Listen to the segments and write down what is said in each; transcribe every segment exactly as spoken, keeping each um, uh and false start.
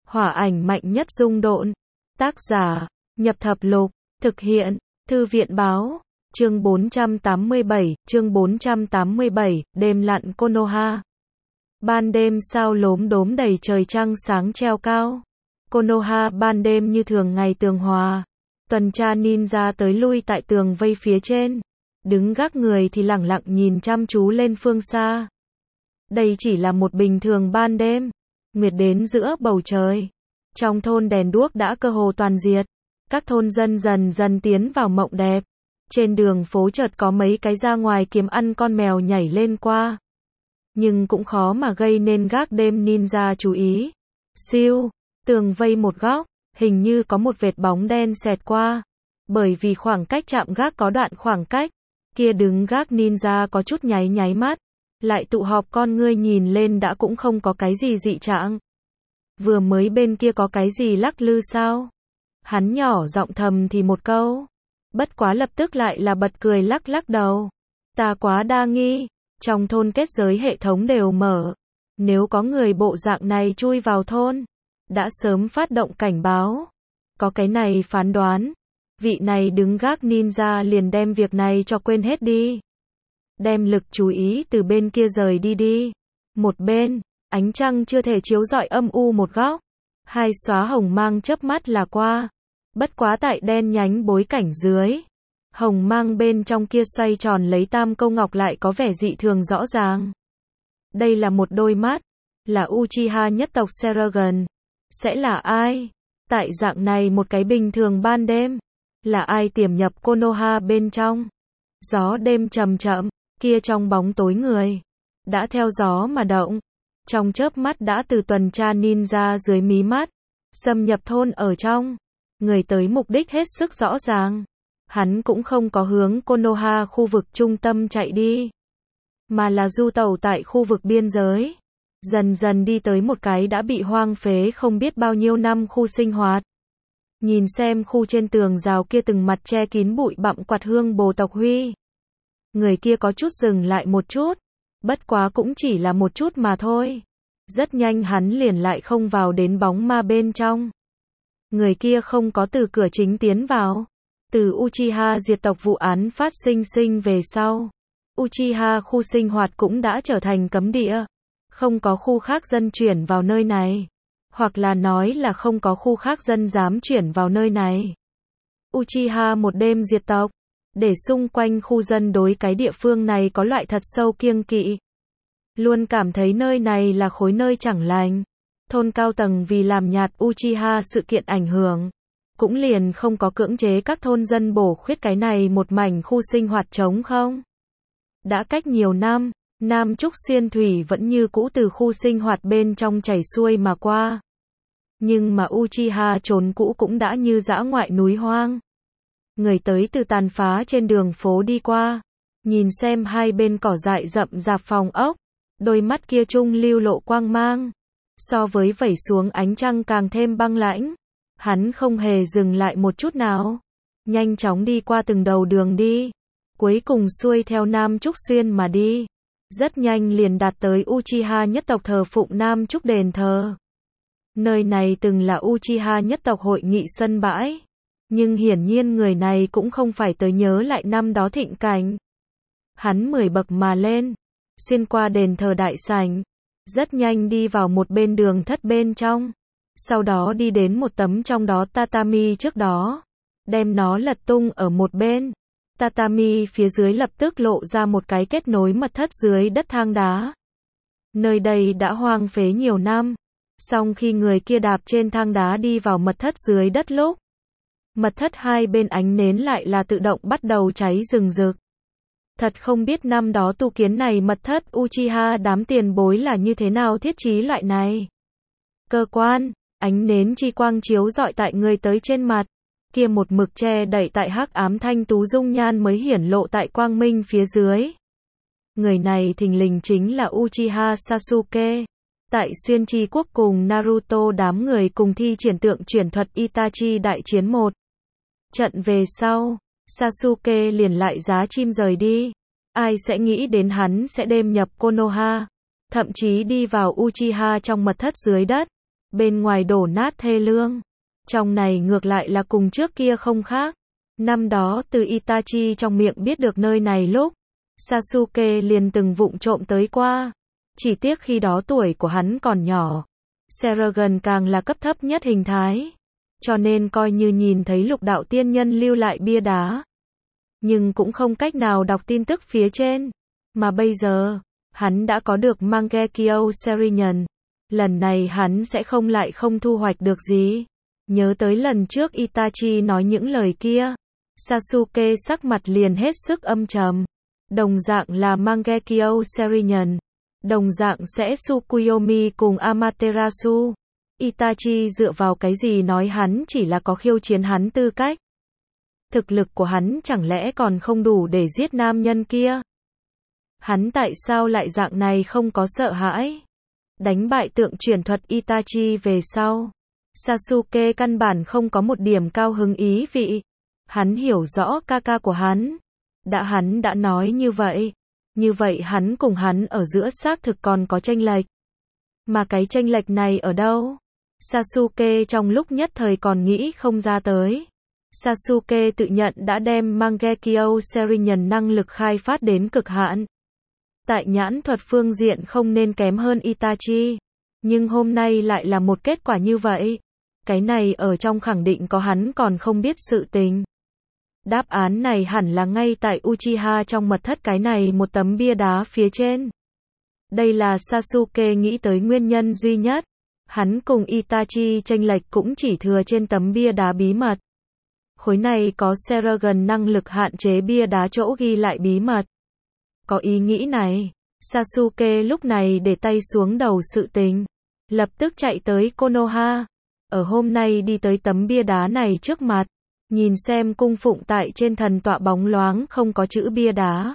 Hỏa ảnh mạnh nhất dung độn. Tác giả, Nhập Thập Lục. Thực hiện, Thư viện báo. Chương bốn trăm tám mươi bảy, chương bốn trăm tám mươi bảy, đêm lặn Konoha. Ban đêm sao lốm đốm đầy trời trăng sáng treo cao. Konoha ban đêm như thường ngày tường hòa. Tuần tra ninja tới lui tại tường vây phía trên. Đứng gác người thì lẳng lặng nhìn chăm chú lên phương xa. Đây chỉ là một bình thường ban đêm. Nguyệt đến giữa bầu trời. Trong thôn đèn đuốc đã cơ hồ toàn diệt. Các thôn dân dần dần tiến vào mộng đẹp. Trên đường phố chợt có mấy cái ra ngoài kiếm ăn con mèo nhảy lên qua. Nhưng cũng khó mà gây nên gác đêm ninja chú ý. Siêu, tường vây một góc, hình như có một vệt bóng đen xẹt qua. Bởi vì khoảng cách chạm gác có đoạn khoảng cách, kia đứng gác ninja có chút nháy nháy mắt. Lại tụ họp con ngươi nhìn lên đã cũng không có cái gì dị trạng. Vừa mới bên kia có cái gì lắc lư sao? Hắn nhỏ giọng thầm thì một câu. Bất quá lập tức lại là bật cười lắc lắc đầu. Ta quá đa nghi. Trong thôn kết giới hệ thống đều mở. Nếu có người bộ dạng này chui vào thôn, đã sớm phát động cảnh báo. Có cái này phán đoán. Vị này đứng gác ninja liền đem việc này cho quên hết đi. Đem lực chú ý từ bên kia rời đi đi. Một bên, ánh trăng chưa thể chiếu rọi âm u một góc. Hai xóa hồng mang chớp mắt là qua. Bất quá tại đen nhánh bối cảnh dưới. Hồng mang bên trong kia xoay tròn lấy tam câu ngọc lại có vẻ dị thường rõ ràng. Đây là một đôi mắt. Là Uchiha nhất tộc Seragon. Sẽ là ai? Tại dạng này một cái bình thường ban đêm. Là ai tiềm nhập Konoha bên trong? Gió đêm chậm chậm. Kia trong bóng tối người. Đã theo gió mà động. Trong chớp mắt đã từ tuần tra ninja dưới mí mắt. Xâm nhập thôn ở trong. Người tới mục đích hết sức rõ ràng. Hắn cũng không có hướng Konoha khu vực trung tâm chạy đi. Mà là du tẩu tại khu vực biên giới. Dần dần đi tới một cái đã bị hoang phế không biết bao nhiêu năm khu sinh hoạt. Nhìn xem khu trên tường rào kia từng mặt che kín bụi bặm quạt hương bồ tộc huy. Người kia có chút dừng lại một chút. Bất quá cũng chỉ là một chút mà thôi. Rất nhanh hắn liền lại không vào đến bóng ma bên trong. Người kia không có từ cửa chính tiến vào. Từ Uchiha diệt tộc vụ án phát sinh sinh về sau. Uchiha khu sinh hoạt cũng đã trở thành cấm địa. Không có khu khác dân chuyển vào nơi này. Hoặc là nói là không có khu khác dân dám chuyển vào nơi này. Uchiha một đêm diệt tộc. Để xung quanh khu dân đối cái địa phương này có loại thật sâu kiêng kỵ. Luôn cảm thấy nơi này là khối nơi chẳng lành. Thôn cao tầng vì làm nhạt Uchiha sự kiện ảnh hưởng. Cũng liền không có cưỡng chế các thôn dân bổ khuyết cái này một mảnh khu sinh hoạt trống không. Đã cách nhiều năm, Nam Trúc Xuyên Thủy vẫn như cũ từ khu sinh hoạt bên trong chảy xuôi mà qua. Nhưng mà Uchiha trốn cũ cũng đã như dã ngoại núi hoang. Người tới từ tàn phá trên đường phố đi qua. Nhìn xem hai bên cỏ dại rậm rạp phòng ốc. Đôi mắt kia trung lưu lộ quang mang. So với vẩy xuống ánh trăng càng thêm băng lãnh. Hắn không hề dừng lại một chút nào. Nhanh chóng đi qua từng đầu đường đi. Cuối cùng xuôi theo Nam Trúc Xuyên mà đi. Rất nhanh liền đạt tới Uchiha nhất tộc thờ phụng Nam Trúc đền thờ. Nơi này từng là Uchiha nhất tộc hội nghị sân bãi. Nhưng hiển nhiên người này cũng không phải tới nhớ lại năm đó thịnh cảnh. Hắn mười bậc mà lên. Xuyên qua đền thờ đại sảnh. Rất nhanh đi vào một bên đường thất bên trong. Sau đó đi đến một tấm trong đó tatami trước đó. Đem nó lật tung ở một bên. Tatami phía dưới lập tức lộ ra một cái kết nối mật thất dưới đất thang đá. Nơi đây đã hoang phế nhiều năm. Song khi người kia đạp trên thang đá đi vào mật thất dưới đất lúc. Mật thất hai bên ánh nến lại là tự động bắt đầu cháy rừng rực. Thật không biết năm đó tu kiến này mật thất Uchiha đám tiền bối là như thế nào thiết trí loại này. Cơ quan, ánh nến chi quang chiếu rọi tại người tới trên mặt. Kia một mực che đậy tại hắc ám thanh tú dung nhan mới hiển lộ tại quang minh phía dưới. Người này thình lình chính là Uchiha Sasuke. Tại Xuyên Chi Quốc cùng Naruto đám người cùng thi triển tượng chuyển thuật Itachi đại chiến một trận về sau. Sasuke liền lại giá chim rời đi. Ai sẽ nghĩ đến hắn sẽ đêm nhập Konoha. Thậm chí đi vào Uchiha trong mật thất dưới đất. bên ngoài đổ nát thê lương. Trong này ngược lại là cùng trước kia không khác. Năm đó từ Itachi trong miệng biết được nơi này lúc, Sasuke liền từng vụng trộm tới qua. Chỉ tiếc khi đó tuổi của hắn còn nhỏ. Sharingan càng là cấp thấp nhất hình thái. Cho nên coi như nhìn thấy lục đạo tiên nhân lưu lại bia đá. Nhưng cũng không cách nào đọc tin tức phía trên. Mà bây giờ, hắn đã có được Mangekyo Sharingan. Lần này hắn sẽ không lại không thu hoạch được gì. Nhớ tới lần trước Itachi nói những lời kia. Sasuke sắc mặt liền hết sức âm trầm. Đồng dạng là Mangekyo Sharingan. Đồng dạng sẽ Tsukuyomi cùng Amaterasu. Itachi dựa vào cái gì nói hắn chỉ là có khiêu chiến hắn tư cách. Thực lực của hắn chẳng lẽ còn không đủ để giết nam nhân kia. Hắn tại sao lại dạng này không có sợ hãi. Đánh bại tượng truyền thuật Itachi về sau. Sasuke căn bản không có một điểm cao hứng ý vị. Hắn hiểu rõ ca ca của hắn. Đã hắn đã nói như vậy. Như vậy hắn cùng hắn ở giữa xác thực còn có chênh lệch. Mà cái chênh lệch này ở đâu? Sasuke trong lúc nhất thời còn nghĩ không ra tới. Sasuke tự nhận đã đem Mangekyo Sharingan năng lực khai phát đến cực hạn. Tại nhãn thuật phương diện không nên kém hơn Itachi. Nhưng hôm nay lại là một kết quả như vậy. Cái này ở trong khẳng định có hắn còn không biết sự tình. Đáp án này hẳn là ngay tại Uchiha trong mật thất cái này một tấm bia đá phía trên. Đây là Sasuke nghĩ tới nguyên nhân duy nhất. Hắn cùng Itachi chênh lệch cũng chỉ thừa trên tấm bia đá bí mật. Khối này có Sharingan năng lực hạn chế bia đá chỗ ghi lại bí mật. Có ý nghĩ này, Sasuke lúc này để tay xuống đầu sự tình. Lập tức chạy tới Konoha. Ở hôm nay đi tới tấm bia đá này trước mặt. Nhìn xem cung phụng tại trên thần tọa bóng loáng không có chữ bia đá.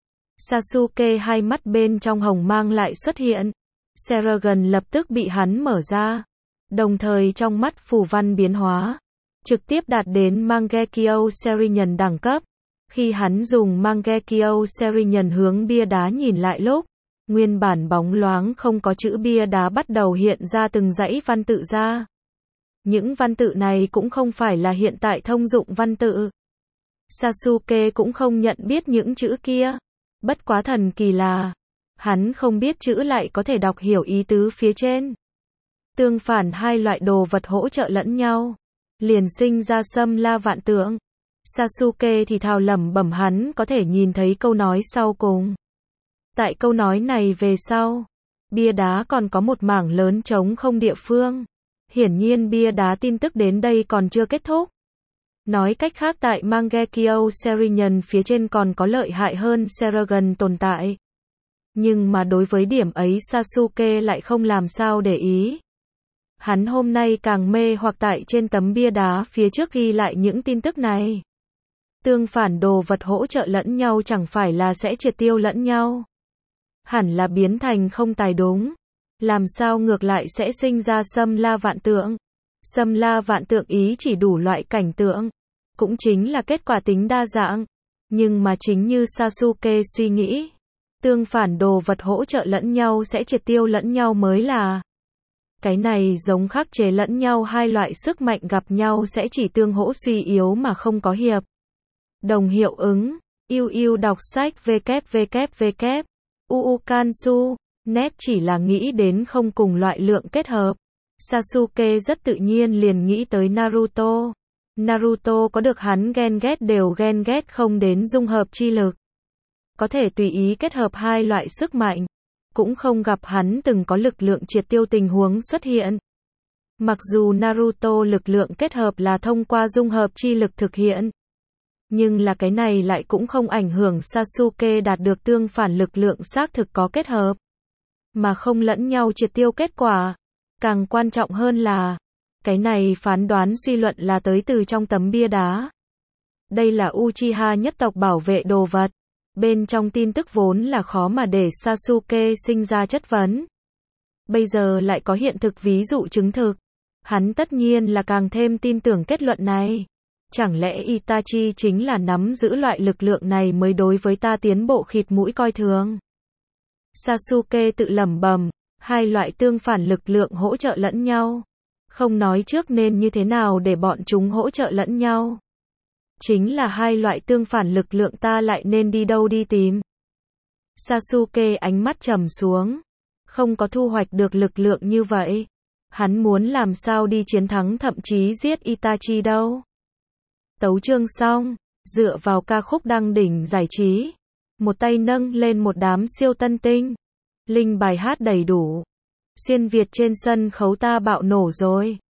Sasuke hai mắt bên trong hồng mang lại xuất hiện. Sharingan lập tức bị hắn mở ra. Đồng thời trong mắt phù văn biến hóa. Trực tiếp đạt đến Mangekyo Sharingan đẳng cấp. Khi hắn dùng Mangekyo Sharingan hướng bia đá nhìn lại lúc. Nguyên bản bóng loáng không có chữ bia đá bắt đầu hiện ra từng dãy văn tự ra. Những văn tự này cũng không phải là hiện tại thông dụng văn tự. Sasuke cũng không nhận biết những chữ kia. Bất quá thần kỳ là, hắn không biết chữ lại có thể đọc hiểu ý tứ phía trên. Tương phản hai loại đồ vật hỗ trợ lẫn nhau. Liền sinh ra xâm la vạn tượng. Sasuke thì thào lẩm bẩm hắn có thể nhìn thấy câu nói sau cùng. Tại câu nói này về sau, bia đá còn có một mảng lớn trống không địa phương. Hiển nhiên bia đá tin tức đến đây còn chưa kết thúc. Nói cách khác tại Mangekyo Sharingan phía trên còn có lợi hại hơn Sharingan tồn tại. Nhưng mà đối với điểm ấy Sasuke lại không làm sao để ý. Hắn hôm nay càng mê hoặc tại trên tấm bia đá phía trước ghi lại những tin tức này. Tương phản đồ vật hỗ trợ lẫn nhau chẳng phải là sẽ triệt tiêu lẫn nhau. Hẳn là biến thành không tài đúng. Làm sao ngược lại sẽ sinh ra xâm la vạn tượng. Xâm la vạn tượng ý chỉ đủ loại cảnh tượng. Cũng chính là kết quả tính đa dạng. Nhưng mà chính như Sasuke suy nghĩ. Tương phản đồ vật hỗ trợ lẫn nhau sẽ triệt tiêu lẫn nhau mới là. Cái này giống khắc chế lẫn nhau hai loại sức mạnh gặp nhau sẽ chỉ tương hỗ suy yếu mà không có hiệp. Đồng hiệu ứng. Yêu yêu đọc sách www. Uukansu. Net chỉ là nghĩ đến không cùng loại lượng kết hợp. Sasuke rất tự nhiên liền nghĩ tới Naruto. Naruto có được hắn ghen ghét đều ghen ghét không đến dung hợp chi lực. Có thể tùy ý kết hợp hai loại sức mạnh. Cũng không gặp hắn từng có lực lượng triệt tiêu tình huống xuất hiện. Mặc dù Naruto lực lượng kết hợp là thông qua dung hợp chi lực thực hiện. Nhưng là cái này lại cũng không ảnh hưởng Sasuke đạt được tương phản lực lượng xác thực có kết hợp. Mà không lẫn nhau triệt tiêu kết quả. Càng quan trọng hơn là, cái này phán đoán suy luận là tới từ trong tấm bia đá. Đây là Uchiha nhất tộc bảo vệ đồ vật. Bên trong tin tức vốn là khó mà để Sasuke sinh ra chất vấn. Bây giờ lại có hiện thực ví dụ chứng thực. Hắn tất nhiên là càng thêm tin tưởng kết luận này. Chẳng lẽ Itachi chính là nắm giữ loại lực lượng này mới đối với ta tiến bộ khịt mũi coi thường. Sasuke tự lẩm bẩm, Hai loại tương phản lực lượng hỗ trợ lẫn nhau. Không nói trước nên như thế nào để bọn chúng hỗ trợ lẫn nhau. Chính là hai loại tương phản lực lượng ta lại nên đi đâu đi tìm. Sasuke ánh mắt trầm xuống. Không có thu hoạch được lực lượng như vậy. Hắn muốn làm sao đi chiến thắng thậm chí giết Itachi đâu. Tấu chương xong, dựa vào ca khúc đăng đỉnh giải trí. Một tay nâng lên một đám siêu tân tinh. Linh bài hát đầy đủ. Xuyên Việt trên sân khấu ta bạo nổ rồi.